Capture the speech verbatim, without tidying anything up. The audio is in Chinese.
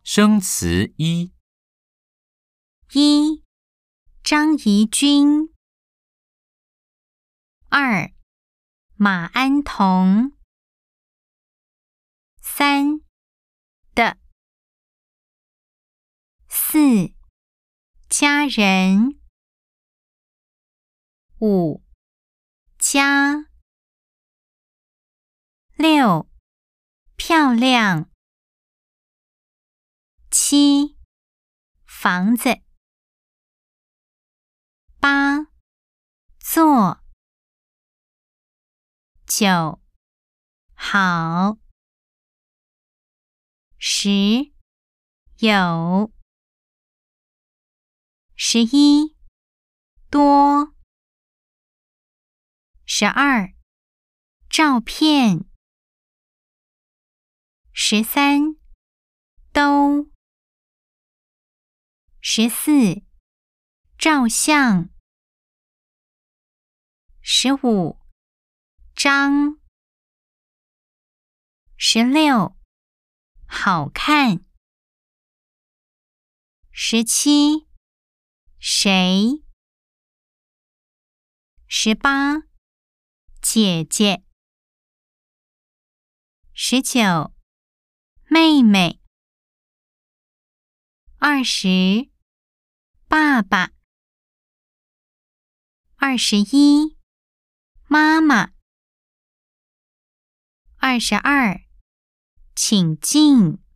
生词一。 一、张怡君。二、马安童。三、的。四、家人。五、家。六、漂亮。七、房子。八、做。九、好。十、有。十一、多。十二、照片。十三、都。十四、照相。十五、张。十六、好看。十七、谁。十八、姐姐。十九、妹妹。二十、爸爸。二十一、妈妈。二十二、请进。